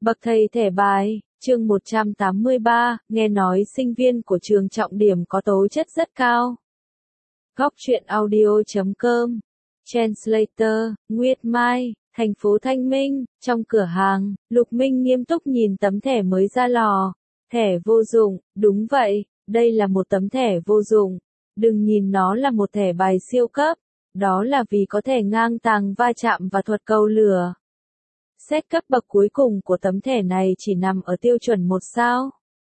Bậc thầy thẻ bài, chương 183, nghe nói sinh viên của trường trọng điểm có tố chất rất cao. Góc truyện audio.com, Translator, Nguyệt Mai, thành phố Thanh Minh, trong cửa hàng, Lục Minh nghiêm túc nhìn tấm thẻ mới ra lò. Thẻ vô dụng, đúng vậy, đây là một tấm thẻ vô dụng. Đừng nhìn nó là một thẻ bài siêu cấp, đó là vì có thể ngang tàng va chạm và thuật cầu lửa. Xét cấp bậc cuối cùng của tấm thẻ này chỉ nằm ở tiêu chuẩn 1 sao.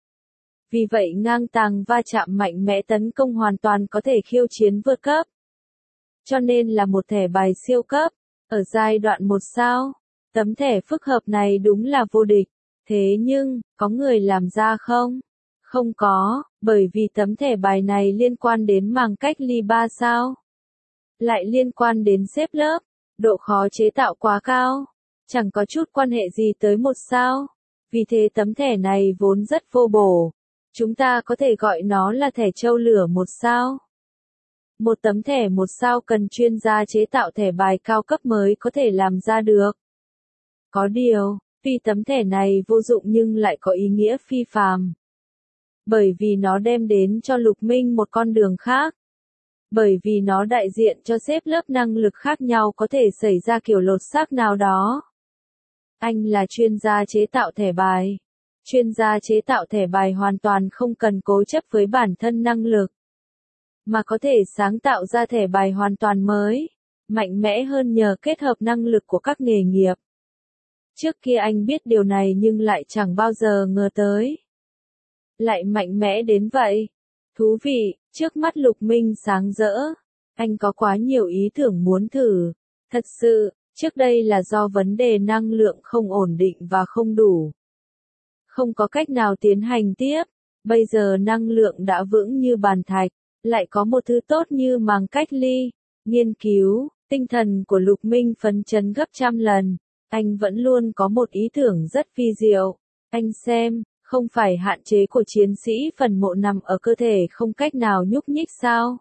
Vì vậy ngang tàng va chạm mạnh mẽ tấn công hoàn toàn có thể khiêu chiến vượt cấp. Cho nên là một thẻ bài siêu cấp. Ở giai đoạn 1 sao, tấm thẻ phức hợp này đúng là vô địch. Thế nhưng, có người làm ra không? Không có, bởi vì tấm thẻ bài này liên quan đến màng cách ly 3 sao. Lại liên quan đến xếp lớp, độ khó chế tạo quá cao. Chẳng có chút quan hệ gì tới 1 sao. Vì thế tấm thẻ này vốn rất vô bổ. Chúng ta có thể gọi nó là thẻ trâu lửa 1 sao. Một tấm thẻ 1 sao cần chuyên gia chế tạo thẻ bài cao cấp mới có thể làm ra được. Có điều, tuy tấm thẻ này vô dụng nhưng lại có ý nghĩa phi phàm. Bởi vì nó đem đến cho Lục Minh một con đường khác. Bởi vì nó đại diện cho xếp lớp năng lực khác nhau có thể xảy ra kiểu lột xác nào đó. Anh là chuyên gia chế tạo thẻ bài. Chuyên gia chế tạo thẻ bài hoàn toàn không cần cố chấp với bản thân năng lực, mà có thể sáng tạo ra thẻ bài hoàn toàn mới, mạnh mẽ hơn nhờ kết hợp năng lực của các nghề nghiệp. Trước kia anh biết điều này nhưng lại chẳng bao giờ ngờ tới. Lại mạnh mẽ đến vậy. Thú vị, trước mắt Lục Minh sáng rỡ. Anh có quá nhiều ý tưởng muốn thử. Thật sự, trước đây là do vấn đề năng lượng không ổn định và không đủ. Không có cách nào tiến hành tiếp. Bây giờ năng lượng đã vững như bàn thạch. Lại có một thứ tốt như màng cách ly. Nghiên cứu, tinh thần của Lục Minh phấn chấn gấp trăm lần. Anh vẫn luôn có một ý tưởng rất vi diệu. Anh xem, không phải hạn chế của chiến sĩ phần mộ nằm ở cơ thể không cách nào nhúc nhích sao?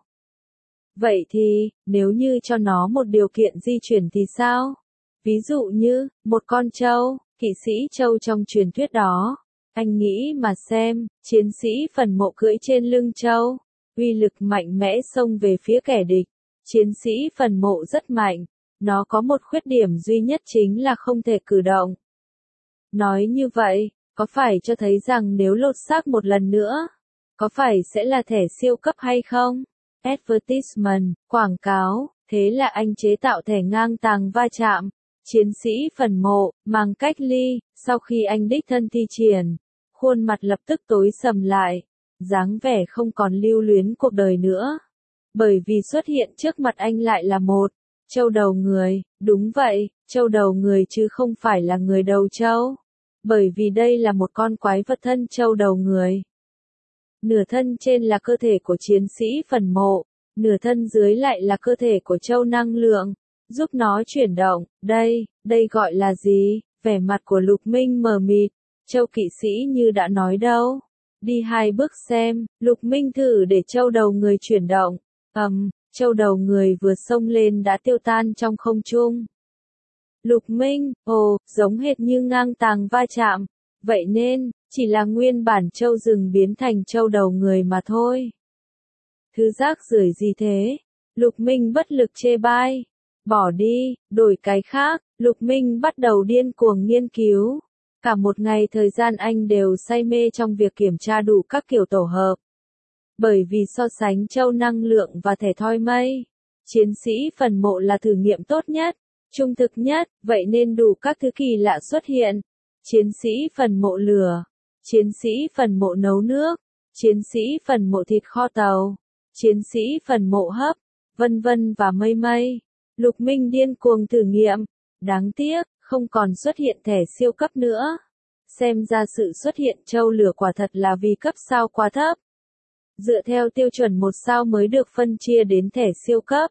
Vậy thì, nếu như cho nó một điều kiện di chuyển thì sao? Ví dụ như, một con trâu, kỵ sĩ trâu trong truyền thuyết đó. Anh nghĩ mà xem, chiến sĩ phần mộ cưỡi trên lưng trâu, uy lực mạnh mẽ xông về phía kẻ địch. Chiến sĩ phần mộ rất mạnh, nó có một khuyết điểm duy nhất chính là không thể cử động. Nói như vậy, có phải cho thấy rằng nếu lột xác một lần nữa, có phải sẽ là thẻ siêu cấp hay không? Advertisement, quảng cáo, thế là anh chế tạo thẻ ngang tàng va chạm. Chiến sĩ phần mộ, màng cách ly, sau khi anh đích thân thi triển, khuôn mặt lập tức tối sầm lại, dáng vẻ không còn lưu luyến cuộc đời nữa. Bởi vì xuất hiện trước mặt anh lại là một trâu đầu người, đúng vậy, trâu đầu người chứ không phải là người đầu trâu. Bởi vì đây là một con quái vật thân trâu đầu người. Nửa thân trên là cơ thể của chiến sĩ phần mộ, nửa thân dưới lại là cơ thể của trâu năng lượng, giúp nó chuyển động. Đây gọi là gì? Vẻ mặt của Lục Minh mờ mịt. Trâu kỵ sĩ như đã nói đâu. Đi 2 bước xem, Lục Minh thử để trâu đầu người chuyển động. Trâu đầu người vừa xông lên đã tiêu tan trong không trung. Lục Minh, giống hệt như ngang tàng va chạm. Vậy nên, chỉ là nguyên bản trâu rừng biến thành trâu đầu người mà thôi. Thứ rác rưởi gì thế? Lục Minh bất lực chê bai. Bỏ đi, đổi cái khác. Lục Minh bắt đầu điên cuồng nghiên cứu. Cả một ngày thời gian anh đều say mê trong việc kiểm tra đủ các kiểu tổ hợp. Bởi vì so sánh trâu năng lượng và thẻ thoi mây, chiến sĩ phần mộ là thử nghiệm tốt nhất, trung thực nhất, vậy nên đủ các thứ kỳ lạ xuất hiện. Chiến sĩ phần mộ lửa, chiến sĩ phần mộ nấu nước, chiến sĩ phần mộ thịt kho tàu, chiến sĩ phần mộ hấp, vân vân và mây mây. Lục Minh điên cuồng thử nghiệm. Đáng tiếc, không còn xuất hiện thẻ siêu cấp nữa. Xem ra sự xuất hiện trâu lửa quả thật là vì cấp sao quá thấp. Dựa theo tiêu chuẩn 1 sao mới được phân chia đến thẻ siêu cấp.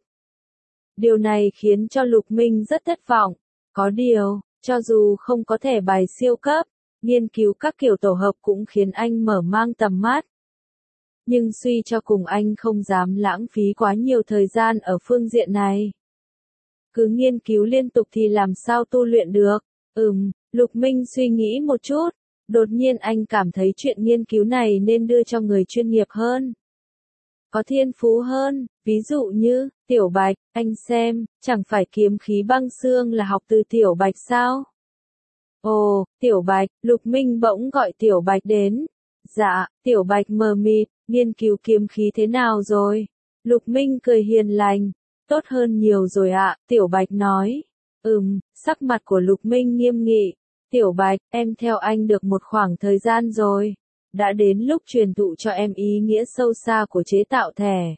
Điều này khiến cho Lục Minh rất thất vọng. Có điều, cho dù không có thẻ bài siêu cấp, nghiên cứu các kiểu tổ hợp cũng khiến anh mở mang tầm mắt. Nhưng suy cho cùng anh không dám lãng phí quá nhiều thời gian ở phương diện này. Cứ nghiên cứu liên tục thì làm sao tu luyện được. Lục Minh suy nghĩ một chút, đột nhiên anh cảm thấy chuyện nghiên cứu này nên đưa cho người chuyên nghiệp hơn. Có thiên phú hơn, ví dụ như, Tiểu Bạch, anh xem, chẳng phải kiếm khí băng xương là học từ Tiểu Bạch sao? Ồ, Tiểu Bạch, Lục Minh bỗng gọi Tiểu Bạch đến. Dạ, Tiểu Bạch mờ mịt, nghiên cứu kiếm khí thế nào rồi? Lục Minh cười hiền lành. Tốt hơn nhiều rồi ạ, Tiểu Bạch nói. Sắc mặt của Lục Minh nghiêm nghị. Tiểu Bạch, em theo anh được một khoảng thời gian rồi. Đã đến lúc truyền thụ cho em ý nghĩa sâu xa của chế tạo thẻ.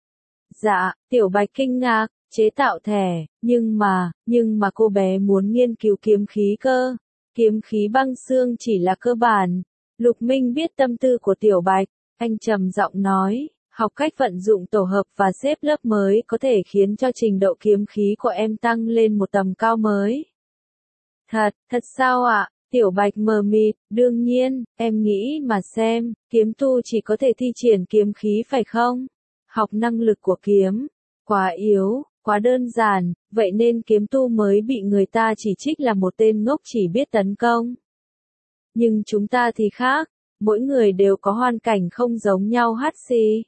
Dạ, Tiểu Bạch kinh ngạc, chế tạo thẻ, nhưng mà cô bé muốn nghiên cứu kiếm khí cơ. Kiếm khí băng xương chỉ là cơ bản. Lục Minh biết tâm tư của Tiểu Bạch, anh trầm giọng nói, học cách vận dụng tổ hợp và xếp lớp mới có thể khiến cho trình độ kiếm khí của em tăng lên một tầm cao mới. Thật sao ạ? Tiểu Bạch mờ mịt, đương nhiên, em nghĩ mà xem, kiếm tu chỉ có thể thi triển kiếm khí phải không? Học năng lực của kiếm, quá yếu, quá đơn giản, vậy nên kiếm tu mới bị người ta chỉ trích là một tên ngốc chỉ biết tấn công. Nhưng chúng ta thì khác, mỗi người đều có hoàn cảnh không giống nhau hắt xì.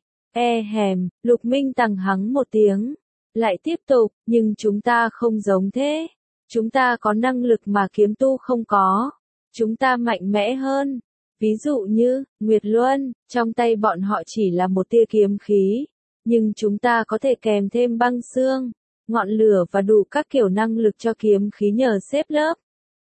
Lục Minh tằng hắng một tiếng, lại tiếp tục, nhưng chúng ta không giống thế. Chúng ta có năng lực mà kiếm tu không có. Chúng ta mạnh mẽ hơn. Ví dụ như, Nguyệt Luân, trong tay bọn họ chỉ là một tia kiếm khí. Nhưng chúng ta có thể kèm thêm băng xương, ngọn lửa và đủ các kiểu năng lực cho kiếm khí nhờ xếp lớp.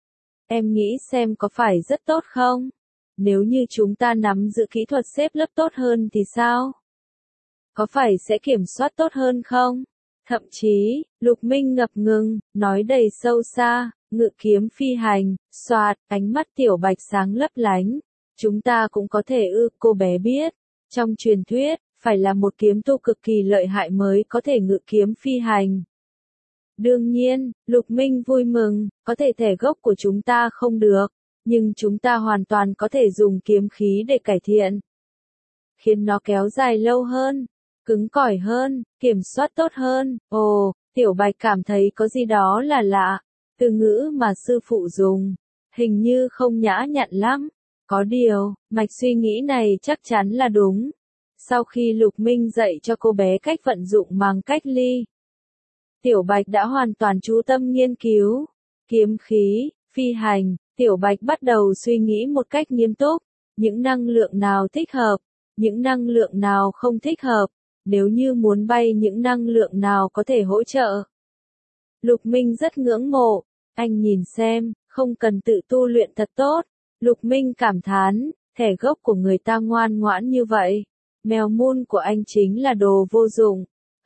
Em nghĩ xem có phải rất tốt không? Nếu như chúng ta nắm giữ kỹ thuật xếp lớp tốt hơn thì sao? Có phải sẽ kiểm soát tốt hơn không? Thậm chí, Lục Minh ngập ngừng, nói đầy sâu xa, ngự kiếm phi hành, xoạt, ánh mắt Tiểu Bạch sáng lấp lánh. Chúng ta cũng có thể cô bé biết. Trong truyền thuyết, phải là một kiếm tu cực kỳ lợi hại mới có thể ngự kiếm phi hành. Đương nhiên, Lục Minh vui mừng, có thể thẻ gốc của chúng ta không được, nhưng chúng ta hoàn toàn có thể dùng kiếm khí để cải thiện. Khiến nó kéo dài lâu hơn, cứng cỏi hơn, kiểm soát tốt hơn. Ồ, Tiểu Bạch cảm thấy có gì đó là lạ. Từ ngữ mà sư phụ dùng, hình như không nhã nhặn lắm. Có điều, mạch suy nghĩ này chắc chắn là đúng. Sau khi Lục Minh dạy cho cô bé cách vận dụng màng cách ly, Tiểu Bạch đã hoàn toàn chú tâm nghiên cứu. Kiếm khí, phi hành, Tiểu Bạch bắt đầu suy nghĩ một cách nghiêm túc. Những năng lượng nào thích hợp, những năng lượng nào không thích hợp, nếu như muốn bay những năng lượng nào có thể hỗ trợ. Lục Minh rất ngưỡng mộ, anh nhìn xem, không cần tự tu luyện thật tốt. Lục Minh cảm thán, thẻ gốc của người ta ngoan ngoãn như vậy. Mèo mun của anh chính là đồ vô dụng.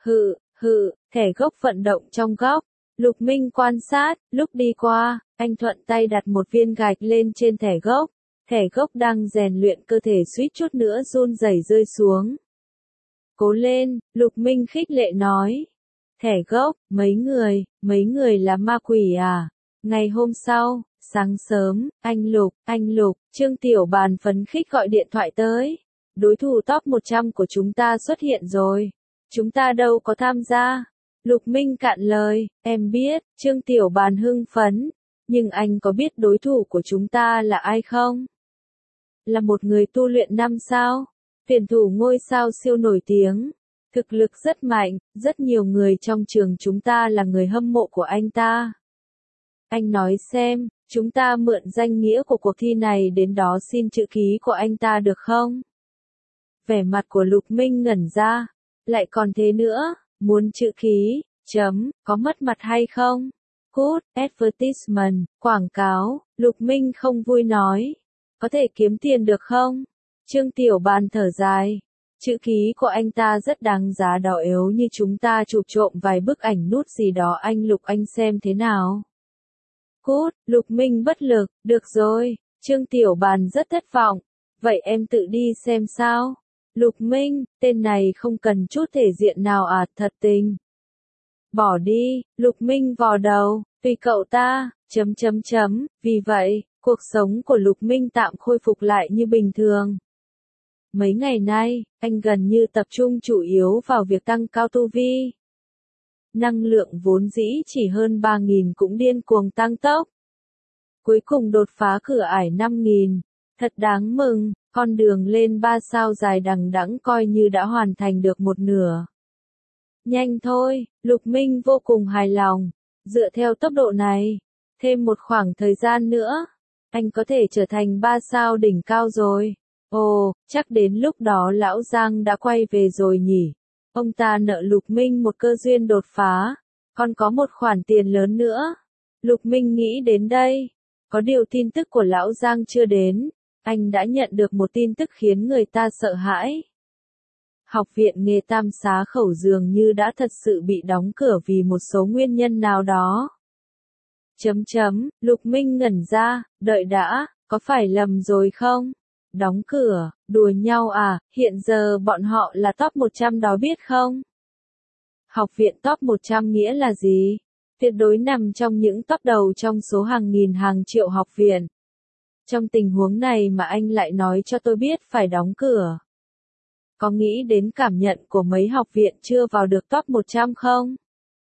Thẻ gốc vận động trong góc. Lục Minh quan sát, lúc đi qua, anh thuận tay đặt một viên gạch lên trên thẻ gốc. Thẻ gốc đang rèn luyện cơ thể suýt chút nữa run rẩy rơi xuống. Cố lên, Lục Minh khích lệ nói. Thẻ gốc, mấy người là ma quỷ à? Ngày hôm sau, sáng sớm, anh Lục, Trương Tiểu Bàn phấn khích gọi điện thoại tới. Đối thủ top 100 của chúng ta xuất hiện rồi. Chúng ta đâu có tham gia. Lục Minh cạn lời, em biết, Trương Tiểu Bàn hưng phấn. Nhưng anh có biết đối thủ của chúng ta là ai không? Là một người tu luyện 5 sao. Tuyển thủ ngôi sao siêu nổi tiếng. Thực lực rất mạnh, rất nhiều người trong trường chúng ta là người hâm mộ của anh ta. Anh nói xem, chúng ta mượn danh nghĩa của cuộc thi này đến đó xin chữ ký của anh ta được không? Vẻ mặt của Lục Minh ngẩn ra. Lại còn thế nữa, muốn chữ ký, có mất mặt hay không? Cút, advertisement, quảng cáo, Lục Minh không vui nói. Có thể kiếm tiền được không? Trương Tiểu Bàn thở dài. Chữ ký của anh ta rất đáng giá đó, yếu như chúng ta chụp trộm vài bức ảnh nút gì đó anh Lục, anh xem thế nào? Cút, Lục Minh bất lực, được rồi, Trương Tiểu Bàn rất thất vọng. Vậy em tự đi xem sao? Lục Minh, tên này không cần chút thể diện nào à, thật tình. Bỏ đi, Lục Minh vò đầu, tùy cậu ta, Vì vậy, cuộc sống của Lục Minh tạm khôi phục lại như bình thường. Mấy ngày nay, anh gần như tập trung chủ yếu vào việc tăng cao tu vi. Năng lượng vốn dĩ chỉ hơn 3.000 cũng điên cuồng tăng tốc. Cuối cùng đột phá cửa ải 5.000. Thật đáng mừng, con đường lên 3 sao dài đằng đẵng coi như đã hoàn thành được một nửa. Nhanh thôi, Lục Minh vô cùng hài lòng. Dựa theo tốc độ này, thêm một khoảng thời gian nữa, anh có thể trở thành 3 sao đỉnh cao rồi. Ồ, chắc đến lúc đó lão Giang đã quay về rồi nhỉ. Ông ta nợ Lục Minh một cơ duyên đột phá, còn có một khoản tiền lớn nữa. Lục Minh nghĩ đến đây, có điều tin tức của lão Giang chưa đến, anh đã nhận được một tin tức khiến người ta sợ hãi. Học viện nghề Tam Xá Khẩu dường như đã thật sự bị đóng cửa vì một số nguyên nhân nào đó. Lục Minh ngẩn ra, đợi đã, có phải lầm rồi không? Đóng cửa, đùa nhau à, hiện giờ bọn họ là top 100 đó biết không? Học viện top 100 nghĩa là gì? Tuyệt đối nằm trong những top đầu trong số hàng nghìn hàng triệu học viện. Trong tình huống này mà anh lại nói cho tôi biết phải đóng cửa. Có nghĩ đến cảm nhận của mấy học viện chưa vào được top 100 không?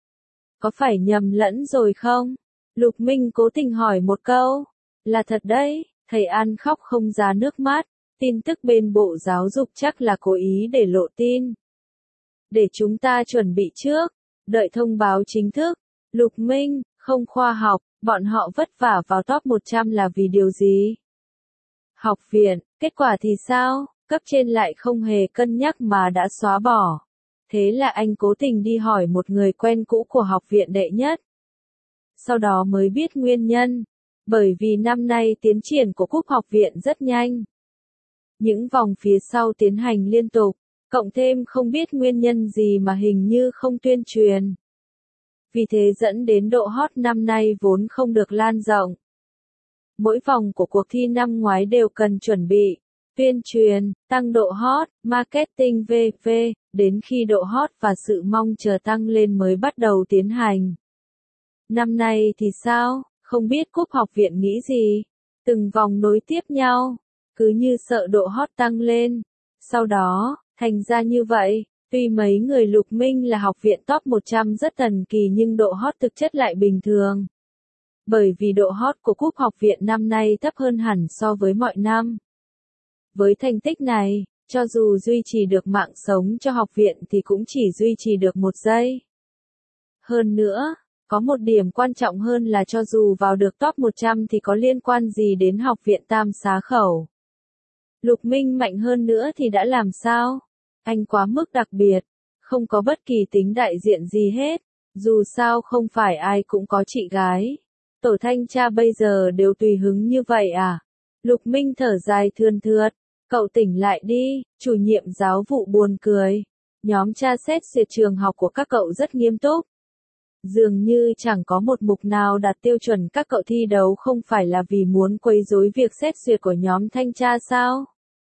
Có phải nhầm lẫn rồi không? Lục Minh cố tình hỏi một câu. Là thật đấy, thầy An khóc không ra nước mắt. Tin tức bên Bộ Giáo dục chắc là cố ý để lộ tin. Để chúng ta chuẩn bị trước, đợi thông báo chính thức. Lục Minh, không khoa học, bọn họ vất vả vào top 100 là vì điều gì? Học viện, kết quả thì sao? Cấp trên lại không hề cân nhắc mà đã xóa bỏ. Thế là anh cố tình đi hỏi một người quen cũ của học viện đệ nhất. Sau đó mới biết nguyên nhân. Bởi vì năm nay tiến triển của cúp học viện rất nhanh. Những vòng phía sau tiến hành liên tục, cộng thêm không biết nguyên nhân gì mà hình như không tuyên truyền. Vì thế dẫn đến độ hot năm nay vốn không được lan rộng. Mỗi vòng của cuộc thi năm ngoái đều cần chuẩn bị, tuyên truyền, tăng độ hot, marketing v.v. Đến khi độ hot và sự mong chờ tăng lên mới bắt đầu tiến hành. Năm nay thì sao, không biết cúp học viện nghĩ gì? Từng vòng nối tiếp nhau, cứ như sợ độ hot tăng lên. Sau đó, thành ra như vậy, tuy mấy người Lục Minh là học viện top 100 rất thần kỳ nhưng độ hot thực chất lại bình thường. Bởi vì độ hot của cúp học viện năm nay thấp hơn hẳn so với mọi năm. Với thành tích này, cho dù duy trì được mạng sống cho học viện thì cũng chỉ duy trì được một giây. Hơn nữa, có một điểm quan trọng hơn là cho dù vào được top 100 thì có liên quan gì đến học viện Tam Xá Khẩu. Lục Minh mạnh hơn nữa thì đã làm sao? Anh quá mức đặc biệt, không có bất kỳ tính đại diện gì hết, dù sao không phải ai cũng có chị gái. Tổ thanh tra bây giờ đều tùy hứng như vậy à? Lục Minh thở dài thườn thượt, cậu tỉnh lại đi, chủ nhiệm giáo vụ buồn cười. Nhóm tra xét duyệt trường học của các cậu rất nghiêm túc. Dường như chẳng có một mục nào đạt tiêu chuẩn các cậu thi đấu không phải là vì muốn quấy rối việc xét duyệt của nhóm thanh tra sao?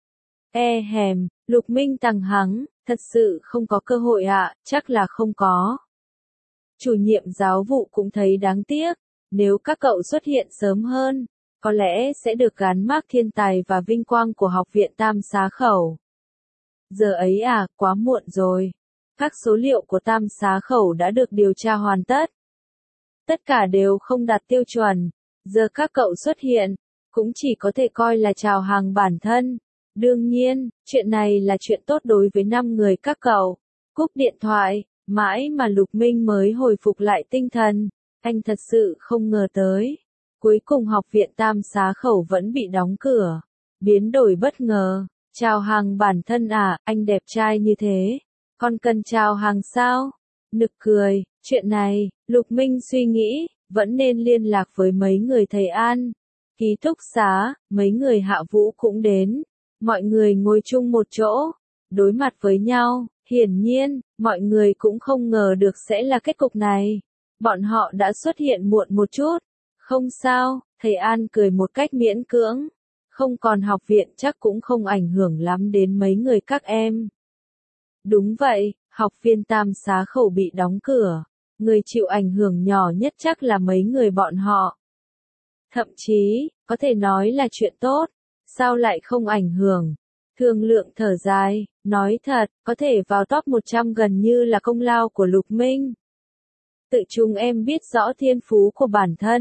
Lục Minh tằng hắng, thật sự không có cơ hội ạ, chắc là không có. Chủ nhiệm giáo vụ cũng thấy đáng tiếc, nếu các cậu xuất hiện sớm hơn, có lẽ sẽ được gắn mác thiên tài và vinh quang của học viện Tam Xá Khẩu. Giờ ấy à, quá muộn rồi. Các số liệu của Tam Xá Khẩu đã được điều tra hoàn tất. Tất cả đều không đạt tiêu chuẩn. Giờ các cậu xuất hiện, cũng chỉ có thể coi là chào hàng bản thân. Đương nhiên, chuyện này là chuyện tốt đối với 5 người các cậu. Cúp điện thoại, mãi mà Lục Minh mới hồi phục lại tinh thần. Anh thật sự không ngờ tới. Cuối cùng học viện Tam Xá Khẩu vẫn bị đóng cửa. Biến đổi bất ngờ. Chào hàng bản thân à, anh đẹp trai như thế. Còn cần chào hàng sao? Nực cười, chuyện này, Lục Minh suy nghĩ, vẫn nên liên lạc với mấy người thầy An. Ký túc xá, mấy người Hạ Vũ cũng đến. Mọi người ngồi chung một chỗ, đối mặt với nhau, hiển nhiên, mọi người cũng không ngờ được sẽ là kết cục này. Bọn họ đã xuất hiện muộn một chút. Không sao, thầy An cười một cách miễn cưỡng. Không còn học viện chắc cũng không ảnh hưởng lắm đến mấy người các em. Đúng vậy, học viên Tam Xá Khẩu bị đóng cửa. Người chịu ảnh hưởng nhỏ nhất chắc là mấy người bọn họ. Thậm chí, có thể nói là chuyện tốt. Sao lại không ảnh hưởng? Thương Lượng thở dài, nói thật, có thể vào top 100 gần như là công lao của Lục Minh. Tự chúng em biết rõ thiên phú của bản thân.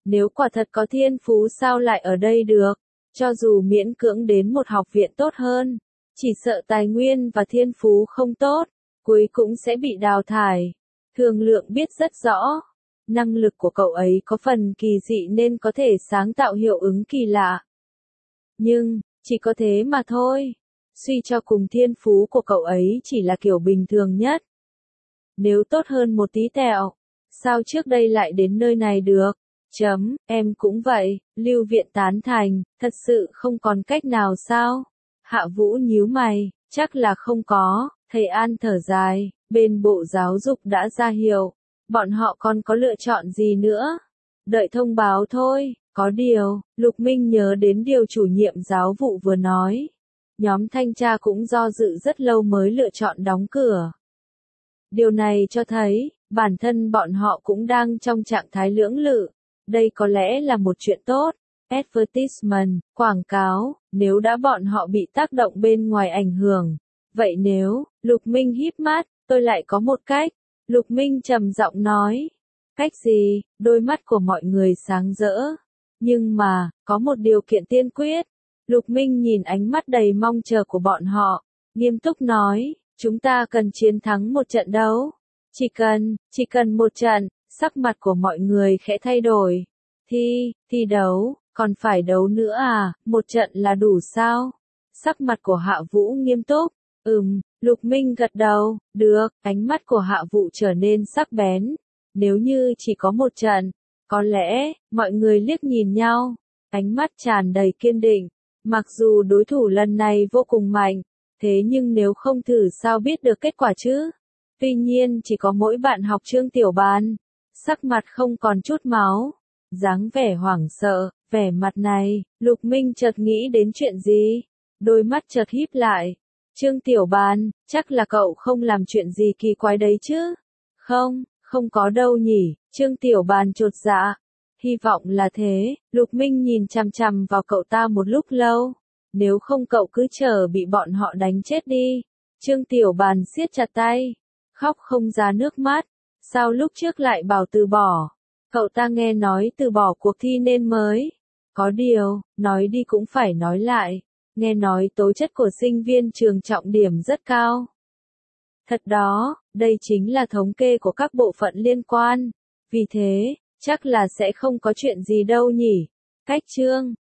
Nếu quả thật có thiên phú sao lại ở đây được, cho dù miễn cưỡng đến một học viện tốt hơn, chỉ sợ tài nguyên và thiên phú không tốt, cuối cũng sẽ bị đào thải. Thương Lượng biết rất rõ, năng lực của cậu ấy có phần kỳ dị nên có thể sáng tạo hiệu ứng kỳ lạ. Nhưng, chỉ có thế mà thôi. Suy cho cùng thiên phú của cậu ấy chỉ là kiểu bình thường nhất. Nếu tốt hơn một tí tẹo, sao trước đây lại đến nơi này được? Em cũng vậy, Lưu Viện tán thành, thật sự không còn cách nào sao? Hạ Vũ nhíu mày, chắc là không có, thầy An thở dài, bên Bộ Giáo dục đã ra hiệu, bọn họ còn có lựa chọn gì nữa? Đợi thông báo thôi, có điều, Lục Minh nhớ đến điều chủ nhiệm giáo vụ vừa nói. Nhóm thanh tra cũng do dự rất lâu mới lựa chọn đóng cửa. Điều này cho thấy, bản thân bọn họ cũng đang trong trạng thái lưỡng lự. Đây có lẽ là một chuyện tốt. Advertisement, quảng cáo, nếu đã bọn họ bị tác động bên ngoài ảnh hưởng. Vậy nếu, Lục Minh híp mắt, tôi lại có một cách. Lục Minh trầm giọng nói. Cách gì? Đôi mắt của mọi người sáng rỡ. Nhưng mà, có một điều kiện tiên quyết. Lục Minh nhìn ánh mắt đầy mong chờ của bọn họ, nghiêm túc nói, chúng ta cần chiến thắng một trận đấu. Chỉ cần một trận, sắc mặt của mọi người khẽ thay đổi. Thi đấu, còn phải đấu nữa à, một trận là đủ sao? Sắc mặt của Hạ Vũ nghiêm túc, Lục Minh gật đầu, được, ánh mắt của Hạ Vũ trở nên sắc bén. Nếu như chỉ có một trận, có lẽ, mọi người liếc nhìn nhau, ánh mắt tràn đầy kiên định. Mặc dù đối thủ lần này vô cùng mạnh, thế nhưng nếu không thử sao biết được kết quả chứ? Tuy nhiên chỉ có mỗi bạn học Trương Tiểu Bàn, sắc mặt không còn chút máu, dáng vẻ hoảng sợ, vẻ mặt này, Lục Minh chợt nghĩ đến chuyện gì? Đôi mắt chợt híp lại. Trương Tiểu Bàn, chắc là cậu không làm chuyện gì kỳ quái đấy chứ? Không có đâu nhỉ, Trương Tiểu Bàn chột dạ. Hy vọng là thế, Lục Minh nhìn chằm chằm vào cậu ta một lúc lâu. Nếu không cậu cứ chờ bị bọn họ đánh chết đi. Trương Tiểu Bàn siết chặt tay, khóc không ra nước mắt. Sao lúc trước lại bảo từ bỏ? Cậu ta nghe nói từ bỏ cuộc thi nên mới. Có điều, nói đi cũng phải nói lại. Nghe nói tố chất của sinh viên trường trọng điểm rất cao. Thật đó, đây chính là thống kê của các bộ phận liên quan. Vì thế, chắc là sẽ không có chuyện gì đâu nhỉ. Cách Trương